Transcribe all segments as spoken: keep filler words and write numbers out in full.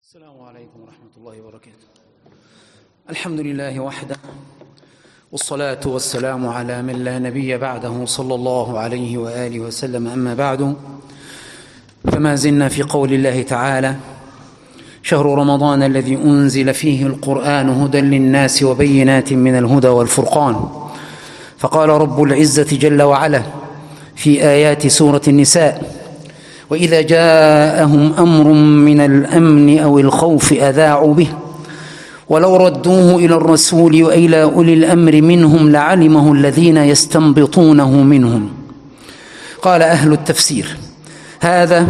السلام عليكم ورحمة الله وبركاته. الحمد لله وحده، والصلاة والسلام على من لا نبي بعده صلى الله عليه وآله وسلم. أما بعد، فما زلنا في قول الله تعالى: شهر رمضان الذي أنزل فيه القرآن هدى للناس وبينات من الهدى والفرقان. فقال رب العزة جل وعلا في آيات سورة النساء: وإذا جاءهم أمر من الأمن أو الخوف أذاعوا به ولو ردوه إلى الرسول وإلى أولي الأمر منهم لعلمه الذين يستنبطونه منهم. قال أهل التفسير: هذا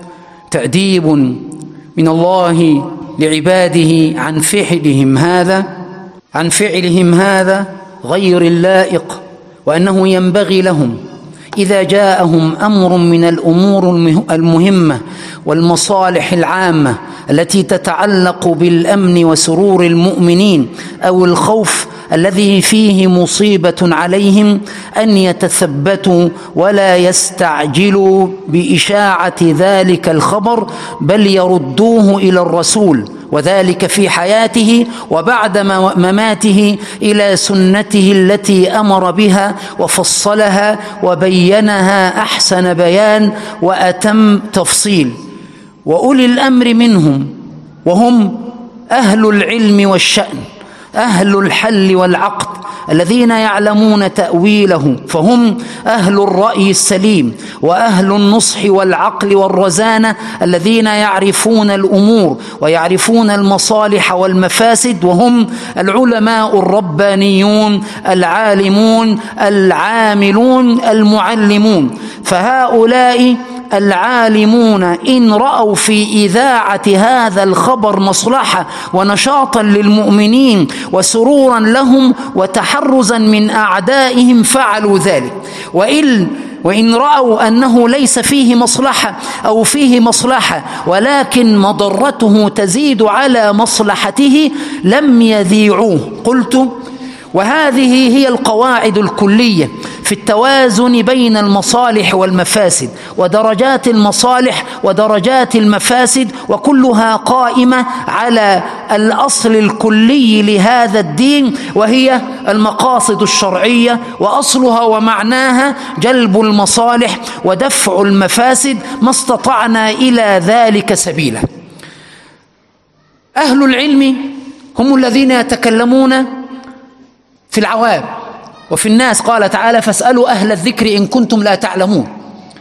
تأديب من الله لعباده عن فعلهم هذا عن فعلهم هذا غير اللائق، وأنه ينبغي لهم إذا جاءهم أمر من الأمور المهمة والمصالح العامة التي تتعلق بالأمن وسرور المؤمنين أو الخوف الذي فيه مصيبة عليهم أن يتثبتوا ولا يستعجلوا بإشاعة ذلك الخبر، بل يردوه إلى الرسول، وذلك في حياته وبعد مماته، إلى سنته التي أمر بها وفصلها وبينها أحسن بيان وأتم تفصيل. وأولي الأمر منهم، وهم أهل العلم والشأن، أهل الحل والعقد، الذين يعلمون تأويله، فهم أهل الرأي السليم وأهل النصح والعقل والرزانة، الذين يعرفون الأمور ويعرفون المصالح والمفاسد، وهم العلماء الربانيون العالمون العاملون المعلمون. فهؤلاء العالمون إن رأوا في إذاعة هذا الخبر مصلحة ونشاطا للمؤمنين وسرورا لهم وتحرزا من أعدائهم فعلوا ذلك، وإن وإن رأوا أنه ليس فيه مصلحة أو فيه مصلحة ولكن مضرته تزيد على مصلحته لم يذيعوه. قلت: وهذه هي القواعد الكلية في التوازن بين المصالح والمفاسد ودرجات المصالح ودرجات المفاسد، وكلها قائمة على الأصل الكلي لهذا الدين، وهي المقاصد الشرعية، وأصلها ومعناها جلب المصالح ودفع المفاسد ما استطعنا إلى ذلك سبيلا. أهل العلم هم الذين يتكلمون في العوام وفي الناس. قال تعالى: فاسألوا أهل الذكر إن كنتم لا تعلمون.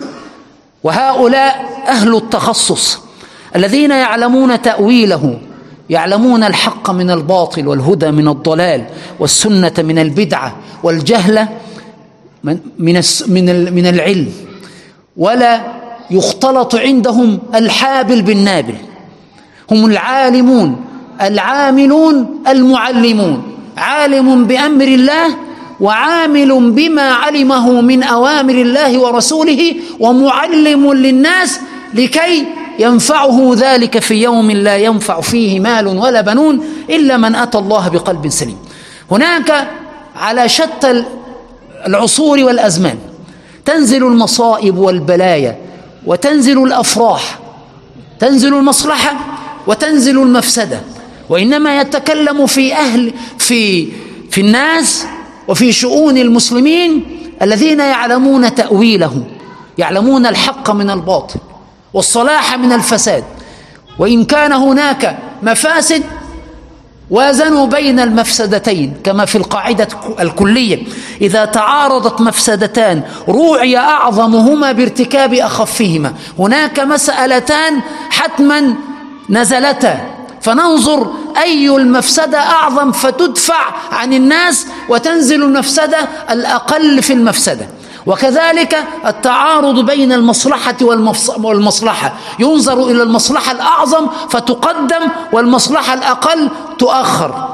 وهؤلاء أهل التخصص الذين يعلمون تأويله، يعلمون الحق من الباطل والهدى من الضلال والسنة من البدعة والجهل من من من العلم، ولا يختلط عندهم الحابل بالنابل. هم العالمون العاملون المعلمون، عالم بأمر الله وعامل بما علمه من أوامر الله ورسوله، ومعلم للناس لكي ينفعه ذلك في يوم لا ينفع فيه مال ولا بنون إلا من أتى الله بقلب سليم. هناك على شتى العصور والأزمان تنزل المصائب والبلايا، وتنزل الأفراح، تنزل المصلحة وتنزل المفسدة، وإنما يتكلم في أهل في في الناس وفي شؤون المسلمين الذين يعلمون تأويله، يعلمون الحق من الباطل والصلاح من الفساد. وإن كان هناك مفاسد وازنوا بين المفسدتين، كما في القاعدة الكلية: إذا تعارضت مفسدتان روعي أعظمهما بارتكاب أخفهما. هناك مسألتان حتما نزلتا، فننظر أي المفسدة أعظم فتدفع عن الناس وتنزل المفسدة الأقل في المفسدة. وكذلك التعارض بين المصلحة والمصلحة، ينظر إلى المصلحة الأعظم فتقدم والمصلحة الأقل تؤخر.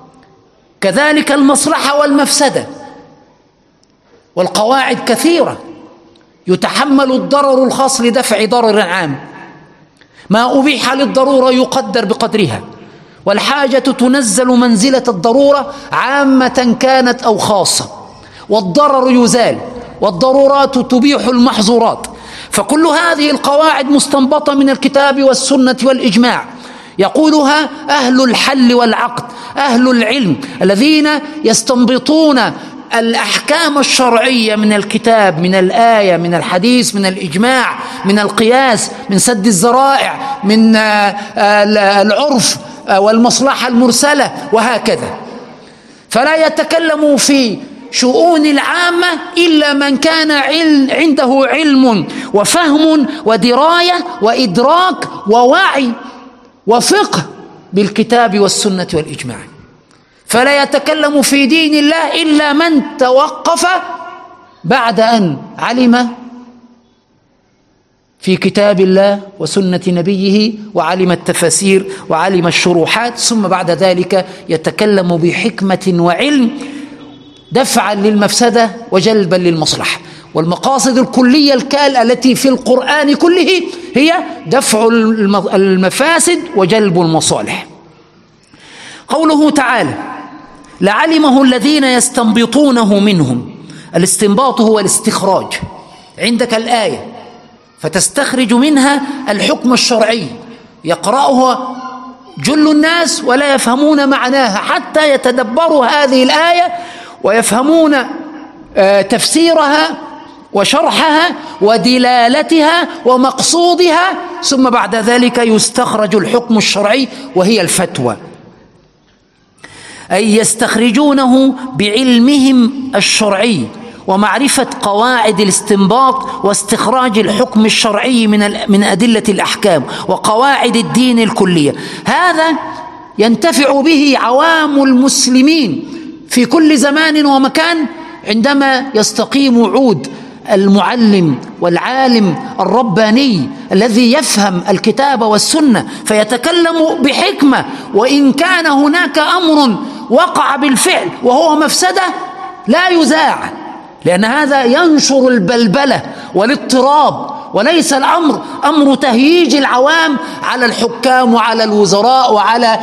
كذلك المصلحة والمفسدة، والقواعد كثيرة، يتحمل الضرر الخاص لدفع ضرر عام. ما أبيح للضرورة يقدر بقدرها، والحاجة تنزل منزلة الضرورة عامة كانت أو خاصة، والضرر يزال، والضرورات تبيح المحظورات. فكل هذه القواعد مستنبطة من الكتاب والسنة والإجماع، يقولها أهل الحل والعقد، أهل العلم الذين يستنبطون الأحكام الشرعية من الكتاب، من الآية، من الحديث، من الإجماع، من القياس، من سد الذرائع، من العرف والمصلحة المرسلة وهكذا. فلا يتكلم في شؤون العامة إلا من كان عنده علم وفهم ودراية وإدراك ووعي وفقه بالكتاب والسنة والإجماع. فلا يتكلم في دين الله إلا من توقف بعد أن علم في كتاب الله وسنة نبيه وعلم التفاسير وعلم الشروحات، ثم بعد ذلك يتكلم بحكمة وعلم دفعا للمفسدة وجلبا للمصلحة. والمقاصد الكلية الكال التي في القرآن كله هي دفع المفاسد وجلب المصالح. قوله تعالى: لعلمه الذين يستنبطونه منهم. الاستنباط هو الاستخراج. عندك الآية فتستخرج منها الحكم الشرعي، يقرأها جل الناس ولا يفهمون معناها حتى يتدبروا هذه الآية ويفهمون تفسيرها وشرحها ودلالتها ومقصودها، ثم بعد ذلك يستخرج الحكم الشرعي وهي الفتوى، أي يستخرجونه بعلمهم الشرعي ومعرفة قواعد الاستنباط واستخراج الحكم الشرعي من من أدلة الأحكام وقواعد الدين الكلية. هذا ينتفع به عوام المسلمين في كل زمان ومكان عندما يستقيم عود المعلم والعالم الرباني الذي يفهم الكتاب والسنة فيتكلم بحكمة، وإن كان هناك أمر وقع بالفعل وهو مفسدة لا يذاع، لأن هذا ينشر البلبلة والاضطراب، وليس الأمر أمر تهييج العوام على الحكام وعلى الوزراء وعلى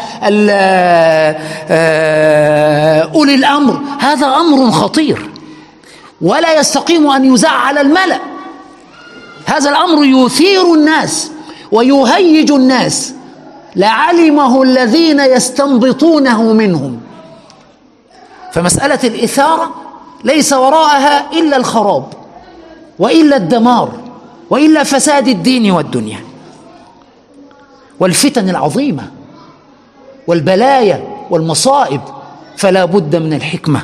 أولي الأمر. هذا أمر خطير ولا يستقيم أن يذاع على الملأ. هذا الأمر يثير الناس ويهيج الناس. لعلمه الذين يستنبطونه منهم. فمسألة الإثارة ليس وراءها إلا الخراب وإلا الدمار وإلا فساد الدين والدنيا والفتن العظيمة والبلايا والمصائب. فلا بد من الحكمة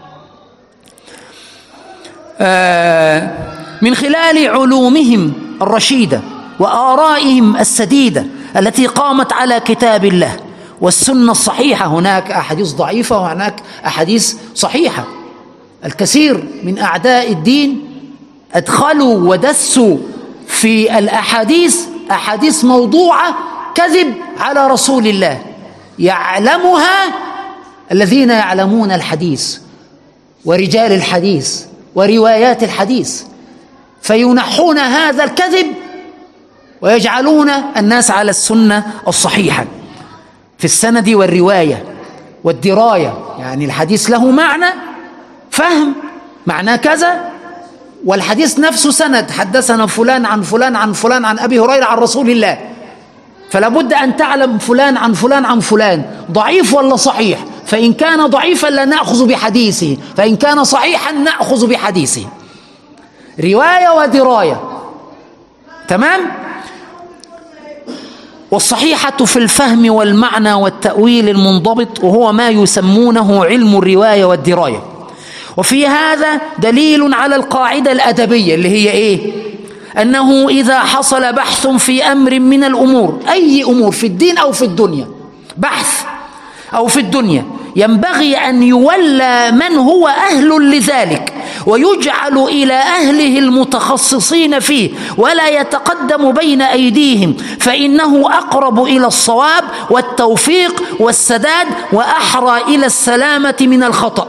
آه من خلال علومهم الرشيدة وآرائهم السديدة التي قامت على كتاب الله والسنة الصحيحة. هناك أحاديث ضعيفة وهناك أحاديث صحيحة. الكثير من أعداء الدين أدخلوا ودسوا في الأحاديث أحاديث موضوعة كذب على رسول الله يعلمها الذين يعلمون الحديث ورجال الحديث وروايات الحديث، فينحون هذا الكذب ويجعلون الناس على السنة الصحيحة في السند والرواية والدراية. يعني الحديث له معنى، فهم معناه كذا، والحديث نفسه سند، حدثنا فلان عن فلان عن فلان عن أبي هريرة عن رسول الله، فلا بد أن تعلم فلان عن فلان عن فلان ضعيف ولا صحيح. فإن كان ضعيفا لا نأخذ بحديثه، فإن كان صحيحا نأخذ بحديثه. رواية ودراية، تمام. والصحيحة في الفهم والمعنى والتأويل المنضبط، وهو ما يسمونه علم الرواية والدراية. وفي هذا دليل على القاعدة الأدبية اللي هي إيه؟ أنه إذا حصل بحث في أمر من الأمور، أي أمور في الدين أو في الدنيا، بحث أو في الدنيا، ينبغي أن يولى من هو أهل لذلك ويجعل إلى أهله المتخصصين فيه ولا يتقدم بين أيديهم، فإنه أقرب إلى الصواب والتوفيق والسداد وأحرى إلى السلامة من الخطأ.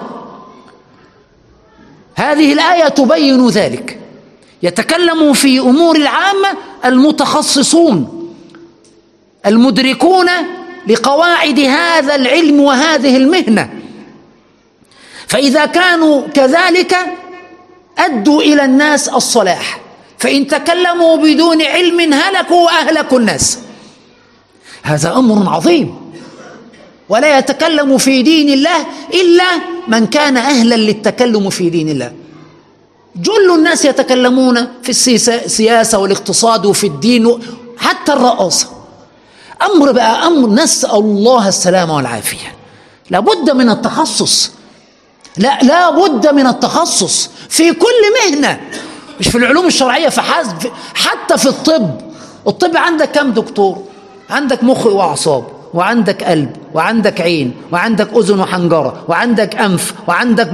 هذه الآية تبين ذلك. يتكلم في أمور العامة المتخصصون المدركون لقواعد هذا العلم وهذه المهنة، فإذا كانوا كذلك أدوا إلى الناس الصلاح، فإن تكلموا بدون علم هلكوا وأهلكوا الناس. هذا أمر عظيم. ولا يتكلم في دين الله إلا من كان أهلا للتكلم في دين الله. جل الناس يتكلمون في السياسة والاقتصاد وفي الدين، حتى الرئاسة. أمر بقى أمر، نسأل الله السلامة والعافية. لابد من التخصص، لا لابد من التخصص في كل مهنة، مش في العلوم الشرعية فحسب، حتى في الطب. الطب عندك كم دكتور؟ عندك مخ وأعصاب، وعندك قلب، وعندك عين، وعندك أذن وحنجرة، وعندك أنف، وعندك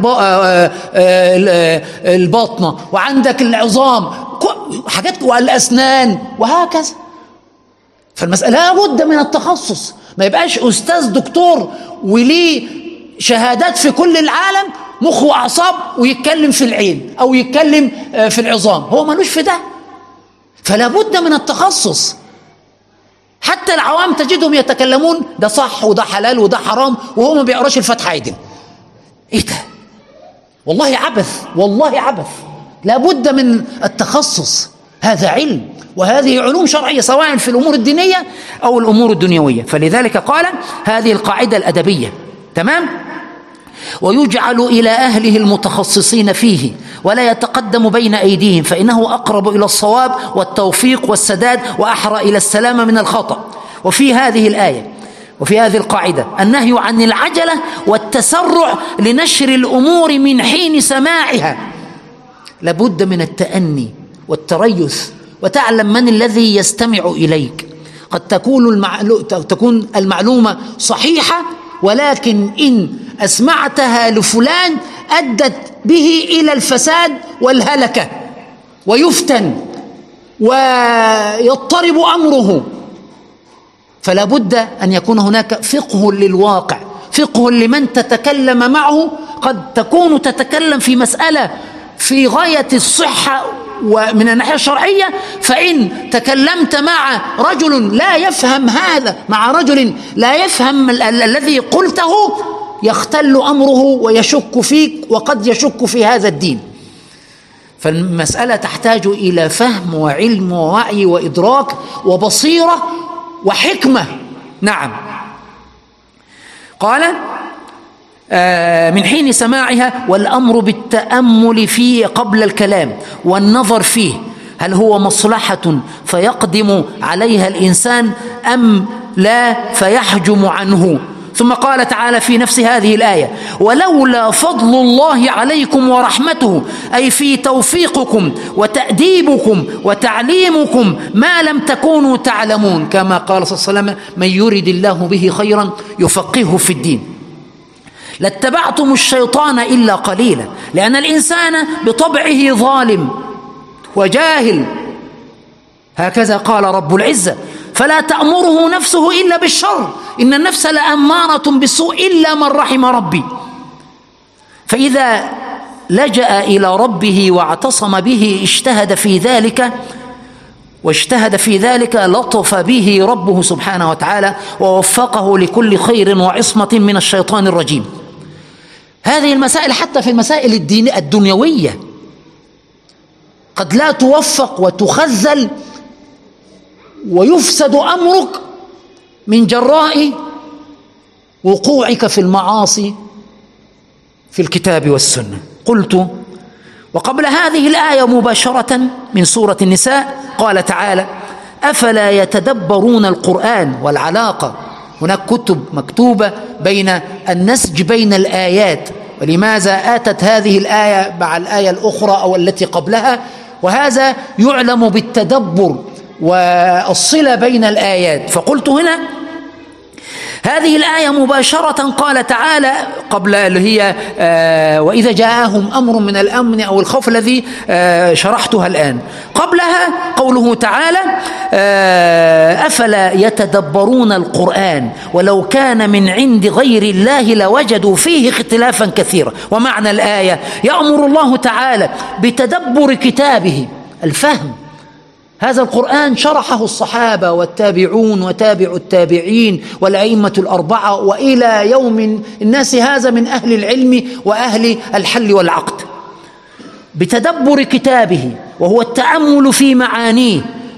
الباطنة، وعندك العظام، حاجات، والأسنان، وهكذا. فالمسألة لابد من التخصص، ما يبقاش أستاذ دكتور وليه شهادات في كل العالم مخ وأعصاب ويتكلم في العين أو يتكلم في العظام، هو ملوش في ده. فلا بد من التخصص. حتى العوام تجدهم يتكلمون ده صح وده حلال وده حرام، وهو ما بيقراش الفاتحة عدل. ايه ده؟ والله عبث، والله عبث. لا بد من التخصص، هذا علم، وهذه علوم شرعية سواء في الأمور الدينية أو الأمور الدنيوية. فلذلك قال هذه القاعدة الأدبية، تمام؟ ويجعل إلى أهله المتخصصين فيه ولا يتقدم بين أيديهم، فإنه أقرب إلى الصواب والتوفيق والسداد وأحرى إلى السلامة من الخطأ. وفي هذه الآية وفي هذه القاعدة النهي عن العجلة والتسرع لنشر الأمور من حين سماعها. لابد من التأني والتريث، وتعلم من الذي يستمع إليك. قد تكون المعلو... تكون المعلومة صحيحة، ولكن إن أسمعتها لفلان أدت به إلى الفساد والهلكة، ويفتن ويضطرب أمره. فلا بد أن يكون هناك فقه للواقع، فقه لمن تتكلم معه. قد تكون تتكلم في مسألة في غاية الصحة ومن الناحية الشرعية، فإن تكلمت مع رجل لا يفهم هذا، مع رجل لا يفهم ال- ال- الذي قلته، يختل أمره ويشك فيك، وقد يشك في هذا الدين. فالمسألة تحتاج إلى فهم وعلم ووعي وإدراك وبصيرة وحكمة. نعم. قال من حين سماعها، والأمر بالتأمل فيه قبل الكلام والنظر فيه، هل هو مصلحة فيقدم عليها الإنسان أم لا فيحجم عنه. ثم قال تعالى في نفس هذه الآية: ولولا فضل الله عليكم ورحمته، أي في توفيقكم وتأديبكم وتعليمكم ما لم تكونوا تعلمون، كما قال صلى الله عليه وسلم: من يرد الله به خيرا يفقهه في الدين. لاتبعتم الشيطان إلا قليلا، لأن الإنسان بطبعه ظالم وجاهل، هكذا قال رب العزة: فلا تأمره نفسه إلا بالشر، إن النفس لأمارة بالسوء إلا من رحم ربي. فإذا لجأ إلى ربه واعتصم به اجتهد في ذلك واجتهد في ذلك لطف به ربه سبحانه وتعالى ووفقه لكل خير وعصمة من الشيطان الرجيم. هذه المسائل حتى في المسائل الدين الدنيوية قد لا توفق وتخذل ويفسد أمرك من جراء وقوعك في المعاصي في الكتاب والسنة. قلت: وقبل هذه الآية مباشرة من سورة النساء قال تعالى: أفلا يتدبرون القرآن. والعلاقة هناك كتب مكتوبة بين النسج بين الآيات، ولماذا آتت هذه الآية مع الآية الأخرى أو التي قبلها، وهذا يعلم بالتدبر والصلة بين الآيات. فقلت هنا هذه الآية مباشرة قال تعالى قبل اللي هي آه وإذا جاءهم أمر من الأمن أو الخوف الذي آه شرحتها الآن، قبلها قوله تعالى: آه أفلا يتدبرون القرآن ولو كان من عند غير الله لوجدوا فيه اختلافا كثيرا. ومعنى الآية: يأمر الله تعالى بتدبر كتابه، الفهم. هذا القرآن شرحه الصحابة والتابعون وتابع التابعين والأئمة الأربعة وإلى يوم الناس هذا من أهل العلم وأهل الحل والعقد، بتدبر كتابه، وهو التأمل في معانيه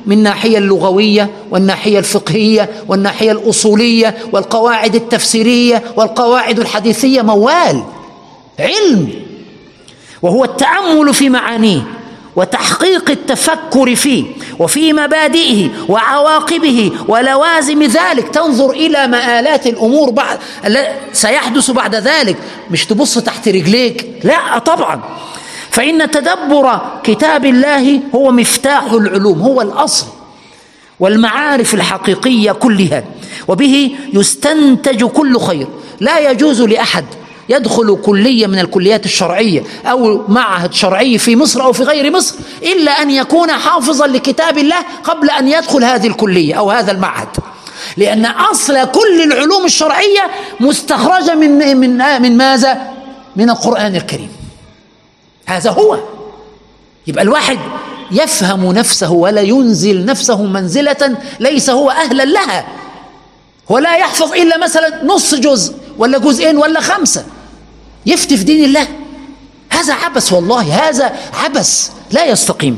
من الناحية اللغوية والناحية الفقهية والناحية الأصولية والقواعد التفسيرية والقواعد الحديثية، موال علم، وهو التأمل في معانيه وتحقيق التفكر فيه وفي مبادئه وعواقبه ولوازم ذلك. تنظر إلى مآلات الأمور بعد سيحدث بعد ذلك، مش تبص تحت رجليك، لا طبعا. فإن تدبر كتاب الله هو مفتاح العلوم، هو الأصل والمعارف الحقيقية كلها، وبه يستنتج كل خير. لا يجوز لأحد يدخل كلية من الكليات الشرعية أو معهد شرعي في مصر أو في غير مصر إلا أن يكون حافظا لكتاب الله قبل أن يدخل هذه الكلية أو هذا المعهد، لأن أصل كل العلوم الشرعية مستخرجة من من من ماذا؟ من القرآن الكريم. هذا هو. يبقى الواحد يفهم نفسه ولا ينزل نفسه منزلة ليس هو أهلا لها، ولا يحفظ إلا مثلا نص جزء ولا جزئين ولا خمسة، يفتي في دين الله. هذا عبث، والله هذا عبث لا يستقيم.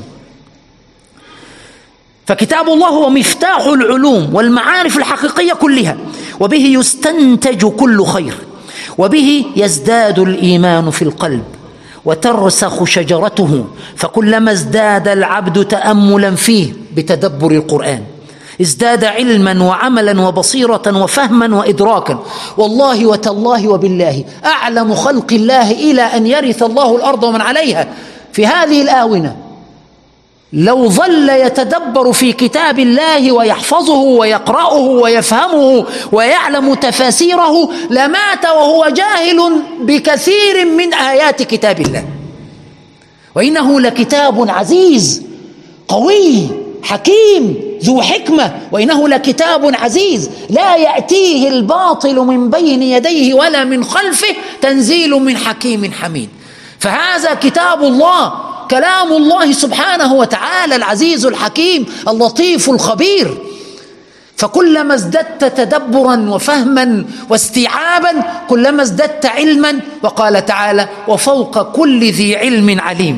فكتاب الله هو مفتاح العلوم والمعارف الحقيقية كلها، وبه يستنتج كل خير، وبه يزداد الإيمان في القلب وترسخ شجرته. فكلما ازداد العبد تأملا فيه بتدبر القرآن ازداد علما وعملا وبصيرة وفهما وإدراكا. والله وتالله وبالله أعلم خلق الله إلى أن يرث الله الأرض ومن عليها في هذه الآونة لو ظل يتدبر في كتاب الله ويحفظه ويقرأه ويفهمه ويعلم تفاسيره لمات وهو جاهل بكثير من آيات كتاب الله. وإنه لكتاب عزيز قوي حكيم ذو حكمة، وإنه لكتاب عزيز لا يأتيه الباطل من بين يديه ولا من خلفه، تنزيل من حكيم حميد. فهذا كتاب الله، كلام الله سبحانه وتعالى العزيز الحكيم اللطيف الخبير. فكلما ازددت تدبرا وفهما واستيعابا كلما ازددت علما. وقال تعالى: وفوق كل ذي علم عليم.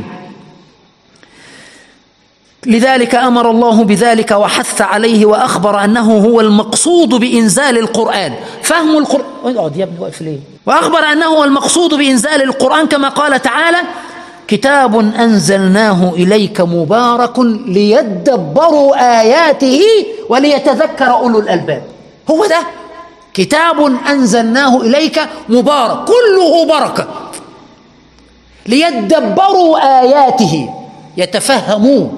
لذلك أمر الله بذلك وحث عليه وأخبر أنه هو المقصود بإنزال القرآن، فهم القرآن. اقعد يا ابني، واقف ليه؟ وأخبر أنه هو المقصود بإنزال القرآن كما قال تعالى: كتاب أنزلناه إليك مبارك ليدبروا آياته وليتذكر أولو الألباب. هو ده كتاب أنزلناه إليك مبارك، كله بركة، ليدبروا آياته، يتفهموا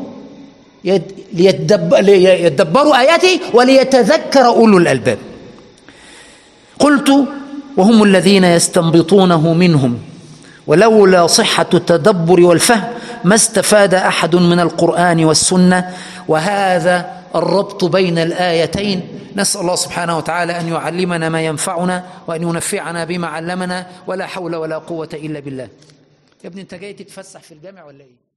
ليدبروا آياته وليتذكر أولو الألباب. قلت: وهم الذين يستنبطونه منهم، ولولا صحة التدبر والفهم ما استفاد أحد من القرآن والسنة. وهذا الربط بين الآيتين. نسأل الله سبحانه وتعالى أن يعلمنا ما ينفعنا وأن ينفعنا بما علمنا، ولا حول ولا قوة إلا بالله. يا ابني أنت جاي تتفسح في الجامع ولا إيه؟